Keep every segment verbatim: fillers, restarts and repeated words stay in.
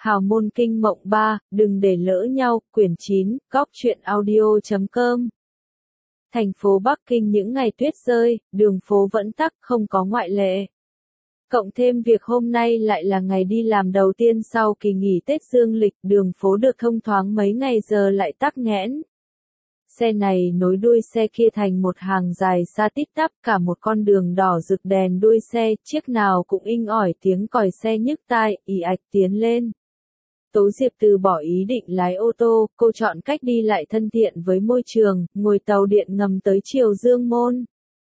Hào môn kinh mộng ba, đừng để lỡ nhau, quyển chín, góc truyện audio chấm com. Thành phố Bắc Kinh những ngày tuyết rơi, đường phố vẫn tắc, không có ngoại lệ. Cộng thêm việc hôm nay lại là ngày đi làm đầu tiên sau kỳ nghỉ Tết dương lịch, đường phố được thông thoáng mấy ngày giờ lại tắc nghẽn. Xe này nối đuôi xe kia thành một hàng dài xa tít tắp, cả một con đường đỏ rực đèn đuôi xe, chiếc nào cũng inh ỏi tiếng còi xe nhức tai, ì ạch tiến lên. Tố Diệp từ bỏ ý định lái ô tô, cô chọn cách đi lại thân thiện với môi trường, ngồi tàu điện ngầm tới Triều Dương Môn.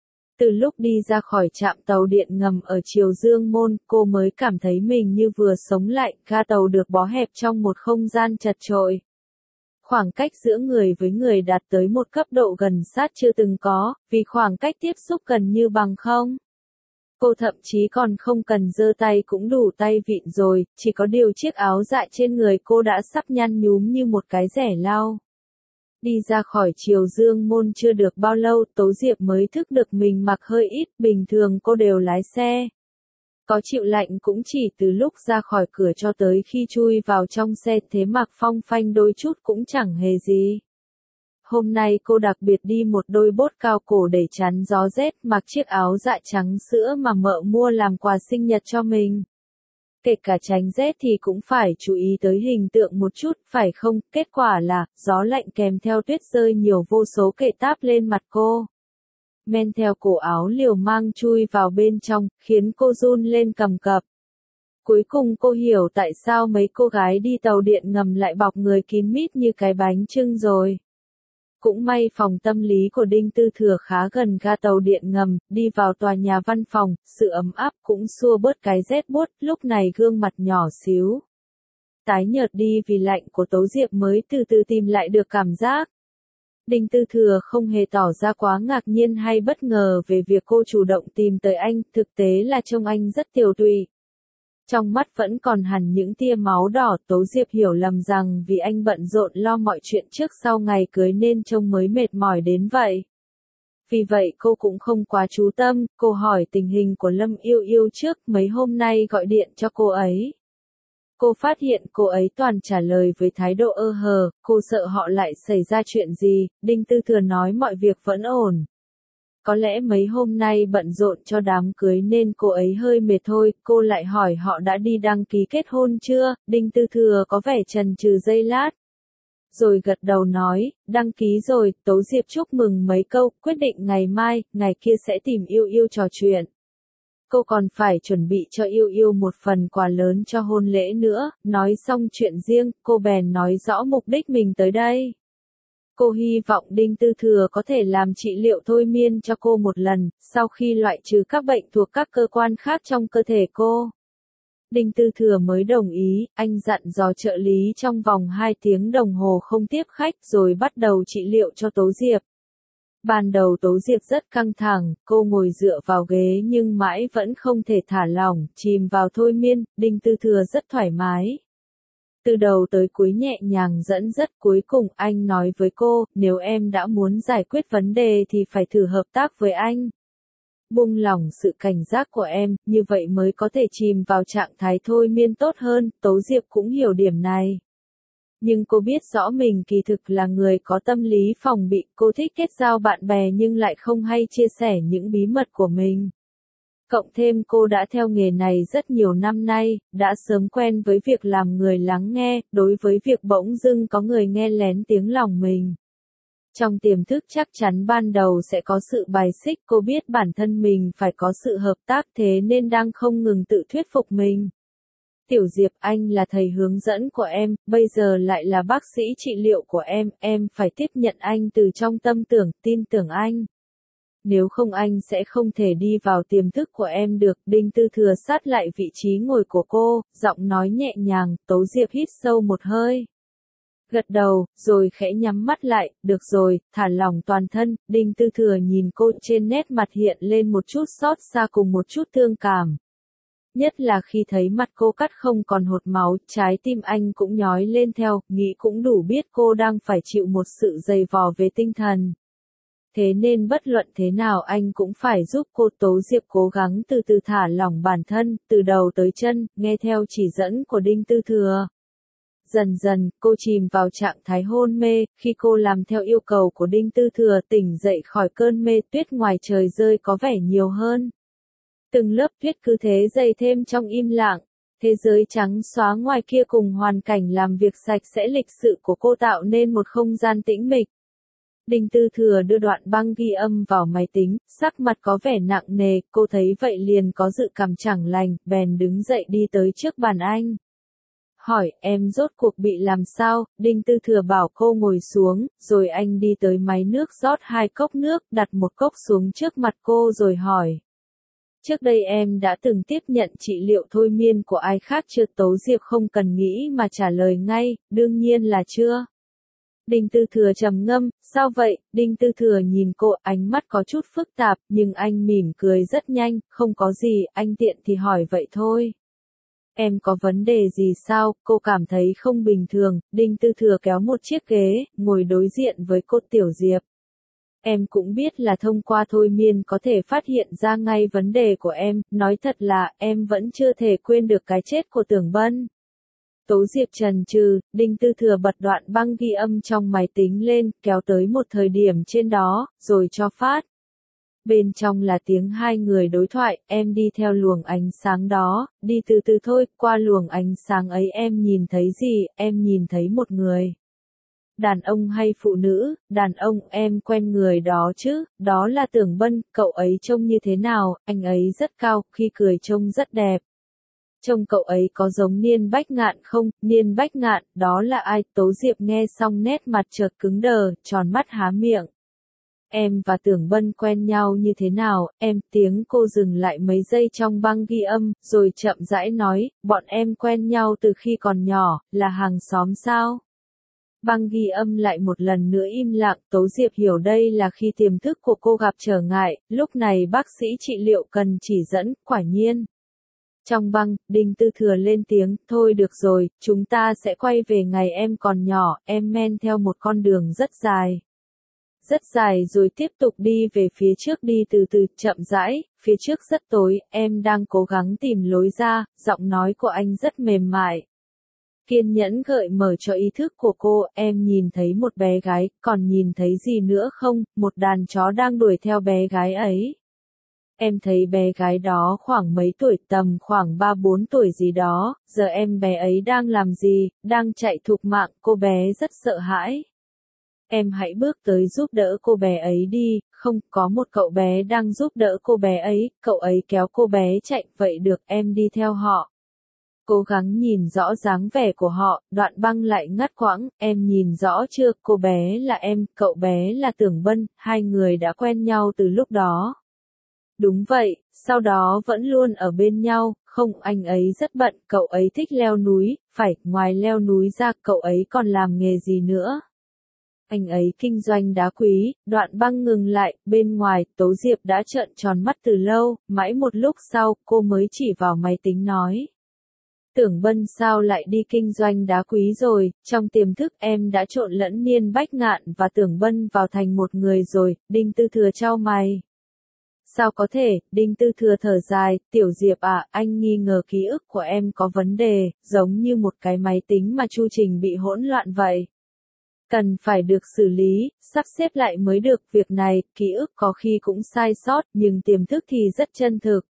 Từ lúc đi ra khỏi trạm tàu điện ngầm ở Triều Dương Môn, cô mới cảm thấy mình như vừa sống lại, ga tàu được bó hẹp trong một không gian chật chội. Khoảng cách giữa người với người đạt tới một cấp độ gần sát chưa từng có, vì khoảng cách tiếp xúc gần như bằng không. Cô thậm chí còn không cần giơ tay cũng đủ tay vịn rồi, chỉ có điều chiếc áo dạ trên người cô đã sắp nhăn nhúm như một cái rẻ lau. Đi ra khỏi Triều Dương Môn chưa được bao lâu, Tố Diệp mới thức được mình mặc hơi ít, bình thường cô đều lái xe. Có chịu lạnh cũng chỉ từ lúc ra khỏi cửa cho tới khi chui vào trong xe, thế mặc phong phanh đôi chút cũng chẳng hề gì. Hôm nay cô đặc biệt đi một đôi bốt cao cổ để chắn gió rét, mặc chiếc áo dạ trắng sữa mà mợ mua làm quà sinh nhật cho mình. Kể cả tránh rét thì cũng phải chú ý tới hình tượng một chút, phải không? Kết quả là, gió lạnh kèm theo tuyết rơi nhiều vô số kệ táp lên mặt cô. Men theo cổ áo liều mang chui vào bên trong, khiến cô run lên cầm cập. Cuối cùng cô hiểu tại sao mấy cô gái đi tàu điện ngầm lại bọc người kín mít như cái bánh chưng rồi. Cũng may phòng tâm lý của Đinh Tư Thừa khá gần ga tàu điện ngầm, đi vào tòa nhà văn phòng, sự ấm áp cũng xua bớt cái rét buốt, lúc này gương mặt nhỏ xíu tái nhợt đi vì lạnh của Tố Diệp mới từ từ tìm lại được cảm giác. Đinh Tư Thừa không hề tỏ ra quá ngạc nhiên hay bất ngờ về việc cô chủ động tìm tới anh, thực tế là trông anh rất tiều tụy. Trong mắt vẫn còn hằn những tia máu đỏ, Tố Diệp hiểu lầm rằng vì anh bận rộn lo mọi chuyện trước sau ngày cưới nên trông mới mệt mỏi đến vậy. Vì vậy cô cũng không quá chú tâm, cô hỏi tình hình của Lâm Yêu Yêu trước, mấy hôm nay gọi điện cho cô ấy. Cô phát hiện cô ấy toàn trả lời với thái độ ơ hờ, cô sợ họ lại xảy ra chuyện gì. Đinh Tư Thừa nói mọi việc vẫn ổn. Có lẽ mấy hôm nay bận rộn cho đám cưới nên cô ấy hơi mệt thôi, cô lại hỏi họ đã đi đăng ký kết hôn chưa, Đinh Tư Thừa có vẻ chần chừ giây lát. Rồi gật đầu nói, đăng ký rồi, Tố Diệp chúc mừng mấy câu, quyết định ngày mai, ngày kia sẽ tìm Yêu Yêu trò chuyện. Cô còn phải chuẩn bị cho Yêu Yêu một phần quà lớn cho hôn lễ nữa, nói xong chuyện riêng, cô bèn nói rõ mục đích mình tới đây. Cô hy vọng Đinh Tư Thừa có thể làm trị liệu thôi miên cho cô một lần, sau khi loại trừ các bệnh thuộc các cơ quan khác trong cơ thể cô. Đinh Tư Thừa mới đồng ý, anh dặn dò trợ lý trong vòng hai tiếng đồng hồ không tiếp khách rồi bắt đầu trị liệu cho Tố Diệp. Ban đầu Tố Diệp rất căng thẳng, cô ngồi dựa vào ghế nhưng mãi vẫn không thể thả lỏng, chìm vào thôi miên, Đinh Tư Thừa rất thoải mái. Từ đầu tới cuối nhẹ nhàng dẫn dắt, cuối cùng anh nói với cô, nếu em đã muốn giải quyết vấn đề thì phải thử hợp tác với anh. Buông lỏng sự cảnh giác của em, như vậy mới có thể chìm vào trạng thái thôi miên tốt hơn, Tố Diệp cũng hiểu điểm này. Nhưng cô biết rõ mình kỳ thực là người có tâm lý phòng bị, cô thích kết giao bạn bè nhưng lại không hay chia sẻ những bí mật của mình. Cộng thêm cô đã theo nghề này rất nhiều năm nay, đã sớm quen với việc làm người lắng nghe, đối với việc bỗng dưng có người nghe lén tiếng lòng mình. Trong tiềm thức chắc chắn ban đầu sẽ có sự bài xích, cô biết bản thân mình phải có sự hợp tác thế nên đang không ngừng tự thuyết phục mình. Tiểu Diệp, anh là thầy hướng dẫn của em, bây giờ lại là bác sĩ trị liệu của em, em phải tiếp nhận anh từ trong tâm tưởng, tin tưởng anh. Nếu không anh sẽ không thể đi vào tiềm thức của em được. Đinh Tư Thừa sát lại vị trí ngồi của cô, giọng nói nhẹ nhàng, Tố Diệp hít sâu một hơi. Gật đầu, rồi khẽ nhắm mắt lại, được rồi, thả lỏng toàn thân, Đinh Tư Thừa nhìn cô, trên nét mặt hiện lên một chút xót xa cùng một chút thương cảm. Nhất là khi thấy mặt cô cắt không còn hột máu, trái tim anh cũng nhói lên theo, nghĩ cũng đủ biết cô đang phải chịu một sự dày vò về tinh thần. Thế nên bất luận thế nào anh cũng phải giúp cô. Tố Diệp cố gắng từ từ thả lỏng bản thân, từ đầu tới chân, nghe theo chỉ dẫn của Đinh Tư Thừa. Dần dần, cô chìm vào trạng thái hôn mê, khi cô làm theo yêu cầu của Đinh Tư Thừa tỉnh dậy khỏi cơn mê, tuyết ngoài trời rơi có vẻ nhiều hơn. Từng lớp tuyết cứ thế dày thêm trong im lặng. Thế giới trắng xóa ngoài kia cùng hoàn cảnh làm việc sạch sẽ lịch sự của cô tạo nên một không gian tĩnh mịch. Đinh Tư Thừa đưa đoạn băng ghi âm vào máy tính, sắc mặt có vẻ nặng nề, cô thấy vậy liền có dự cảm chẳng lành, bèn đứng dậy đi tới trước bàn anh. Hỏi, em rốt cuộc bị làm sao? Đinh Tư Thừa bảo cô ngồi xuống, rồi anh đi tới máy nước rót hai cốc nước, đặt một cốc xuống trước mặt cô rồi hỏi. Trước đây em đã từng tiếp nhận trị liệu thôi miên của ai khác chưa? Tố Diệp không cần nghĩ mà trả lời ngay, đương nhiên là chưa. Đinh Tư Thừa trầm ngâm, sao vậy? Đinh Tư Thừa nhìn cô, ánh mắt có chút phức tạp, nhưng anh mỉm cười rất nhanh, không có gì, anh tiện thì hỏi vậy thôi. Em có vấn đề gì sao? Cô cảm thấy không bình thường. Đinh Tư Thừa kéo một chiếc ghế, ngồi đối diện với cô. Tiểu Diệp. Em cũng biết là thông qua thôi miên có thể phát hiện ra ngay vấn đề của em, nói thật là em vẫn chưa thể quên được cái chết của Tưởng Bân. Tố Diệp trần trừ, Đinh Tư Thừa bật đoạn băng ghi âm trong máy tính lên, kéo tới một thời điểm trên đó, rồi cho phát. Bên trong là tiếng hai người đối thoại, em đi theo luồng ánh sáng đó, đi từ từ thôi, qua luồng ánh sáng ấy em nhìn thấy gì? Em nhìn thấy một người. Đàn ông hay phụ nữ? Đàn ông. Em quen người đó chứ? Đó là Tưởng Bân. Cậu ấy trông như thế nào? Anh ấy rất cao, khi cười trông rất đẹp. Trông cậu ấy có giống Niên Bách Ngạn không? Niên Bách Ngạn, đó là ai? Tố Diệp nghe xong nét mặt chợt cứng đờ, tròn mắt há miệng. Em và Tưởng Bân quen nhau như thế nào? Em. Tiếng cô dừng lại mấy giây trong băng ghi âm, rồi chậm rãi nói, bọn em quen nhau từ khi còn nhỏ, là hàng xóm sao? Băng ghi âm lại một lần nữa im lặng. Tố Diệp hiểu đây là khi tiềm thức của cô gặp trở ngại, lúc này bác sĩ trị liệu cần chỉ dẫn, quả nhiên. Trong băng, Đinh Tư Thừa lên tiếng, thôi được rồi, chúng ta sẽ quay về ngày em còn nhỏ, em men theo một con đường rất dài. Rất dài rồi tiếp tục đi về phía trước, đi từ từ, chậm rãi, phía trước rất tối, em đang cố gắng tìm lối ra, giọng nói của anh rất mềm mại. Kiên nhẫn gợi mở cho ý thức của cô, em nhìn thấy một bé gái, còn nhìn thấy gì nữa không? Một đàn chó đang đuổi theo bé gái ấy. Em thấy bé gái đó khoảng mấy tuổi, tầm khoảng ba bốn tuổi gì đó, giờ em bé ấy đang làm gì? Đang chạy thục mạng, cô bé rất sợ hãi. Em hãy bước tới giúp đỡ cô bé ấy đi. Không, có một cậu bé đang giúp đỡ cô bé ấy, cậu ấy kéo cô bé chạy, vậy được, em đi theo họ. Cố gắng nhìn rõ dáng vẻ của họ, đoạn băng lại ngắt quãng, em nhìn rõ chưa? Cô bé là em, cậu bé là Tưởng Bân, hai người đã quen nhau từ lúc đó. Đúng vậy, sau đó vẫn luôn ở bên nhau. Không, anh ấy rất bận, cậu ấy thích leo núi, phải, ngoài leo núi ra, cậu ấy còn làm nghề gì nữa? Anh ấy kinh doanh đá quý. Đoạn băng ngừng lại, bên ngoài, Tố Diệp đã trợn tròn mắt từ lâu, mãi một lúc sau, cô mới chỉ vào máy tính nói. Tưởng Bân sao lại đi kinh doanh đá quý rồi? Trong tiềm thức em đã trộn lẫn Niên Bách Ngạn và Tưởng Bân vào thành một người rồi. Đinh Tư Thừa chau mày. Sao có thể? Đinh Tư Thừa thở dài, Tiểu Diệp à, anh nghi ngờ ký ức của em có vấn đề, giống như một cái máy tính mà chu trình bị hỗn loạn vậy. Cần phải được xử lý, sắp xếp lại mới được. Việc này, ký ức có khi cũng sai sót, nhưng tiềm thức thì rất chân thực.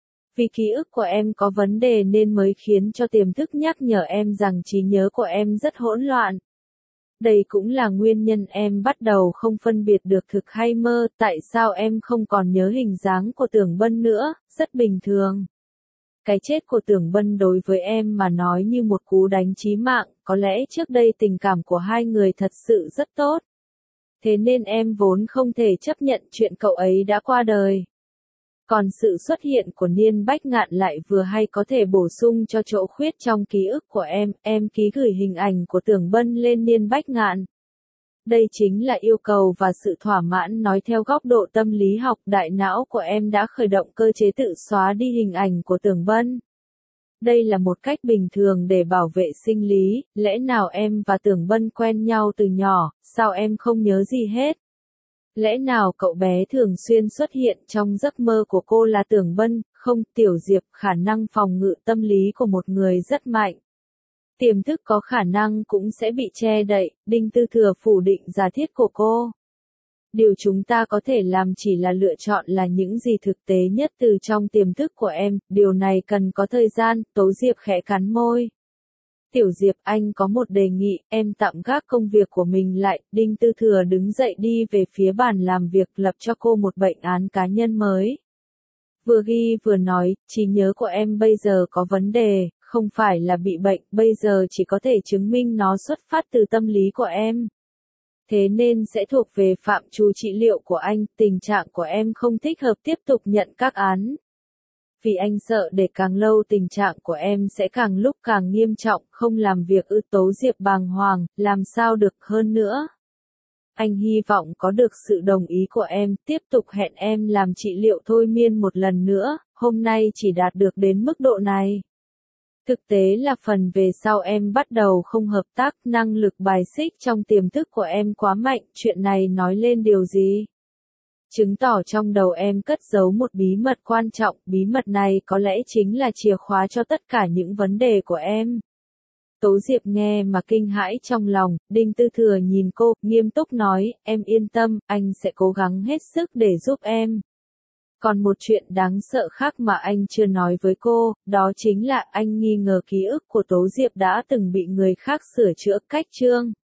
Vì ký ức của em có vấn đề nên mới khiến cho tiềm thức nhắc nhở em rằng trí nhớ của em rất hỗn loạn. Đây cũng là nguyên nhân em bắt đầu không phân biệt được thực hay mơ. Tại sao em không còn nhớ hình dáng của Tưởng Bân nữa? Rất bình thường. Cái chết của Tưởng Bân đối với em mà nói như một cú đánh chí mạng, có lẽ trước đây tình cảm của hai người thật sự rất tốt. Thế nên em vốn không thể chấp nhận chuyện cậu ấy đã qua đời. Còn sự xuất hiện của Niên Bách Ngạn lại vừa hay có thể bổ sung cho chỗ khuyết trong ký ức của em, em ký gửi hình ảnh của Tưởng Bân lên Niên Bách Ngạn. Đây chính là yêu cầu và sự thỏa mãn. Nói theo góc độ tâm lý học, đại não của em đã khởi động cơ chế tự xóa đi hình ảnh của Tưởng Bân. Đây là một cách bình thường để bảo vệ sinh lý. Lẽ nào em và Tưởng Bân quen nhau từ nhỏ, sao em không nhớ gì hết? Lẽ nào cậu bé thường xuyên xuất hiện trong giấc mơ của cô là Tưởng Bân? Không, Tiểu Diệp, khả năng phòng ngự tâm lý của một người rất mạnh. Tiềm thức có khả năng cũng sẽ bị che đậy, Đinh Tư Thừa phủ định giả thiết của cô. Điều chúng ta có thể làm chỉ là lựa chọn là những gì thực tế nhất từ trong tiềm thức của em, điều này cần có thời gian, Tố Diệp khẽ cắn môi. Tiểu Diệp, anh có một đề nghị, em tạm gác công việc của mình lại, Đinh Tư Thừa đứng dậy đi về phía bàn làm việc lập cho cô một bệnh án cá nhân mới. Vừa ghi vừa nói, trí nhớ của em bây giờ có vấn đề, không phải là bị bệnh, bây giờ chỉ có thể chứng minh nó xuất phát từ tâm lý của em. Thế nên sẽ thuộc về phạm trù trị liệu của anh, tình trạng của em không thích hợp tiếp tục nhận các án. Vì anh sợ để càng lâu tình trạng của em sẽ càng lúc càng nghiêm trọng, không làm việc ư. Tố Diệp bàng hoàng, làm sao được hơn nữa. Anh hy vọng có được sự đồng ý của em, tiếp tục hẹn em làm trị liệu thôi miên một lần nữa, hôm nay chỉ đạt được đến mức độ này. Thực tế là phần về sau em bắt đầu không hợp tác, năng lực bài xích trong tiềm thức của em quá mạnh, chuyện này nói lên điều gì? Chứng tỏ trong đầu em cất giấu một bí mật quan trọng, bí mật này có lẽ chính là chìa khóa cho tất cả những vấn đề của em. Tố Diệp nghe mà kinh hãi trong lòng, Đinh Tư Thừa nhìn cô, nghiêm túc nói, em yên tâm, anh sẽ cố gắng hết sức để giúp em. Còn một chuyện đáng sợ khác mà anh chưa nói với cô, đó chính là anh nghi ngờ ký ức của Tố Diệp đã từng bị người khác sửa chữa cách chương.